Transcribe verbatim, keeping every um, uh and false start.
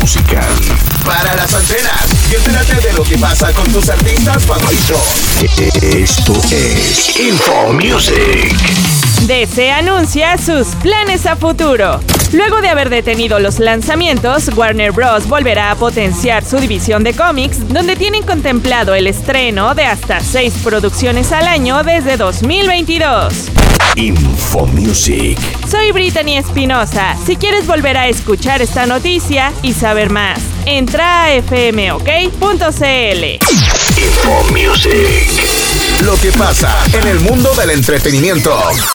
musical. Para las antenas y entérate de lo que pasa con tus artistas favoritos. Esto es Info Music. D C anuncia sus planes a futuro. Luego de haber detenido los lanzamientos, Warner Bros. Volverá a potenciar su división de cómics, donde tienen contemplado el estreno de hasta seis producciones al año desde dos mil veintidós. Info Music. Soy Brittany Espinosa. Si quieres volver a escuchar esta noticia y saber más, entra a f m o k punto c l. Info Music. Lo que pasa en el mundo del entretenimiento.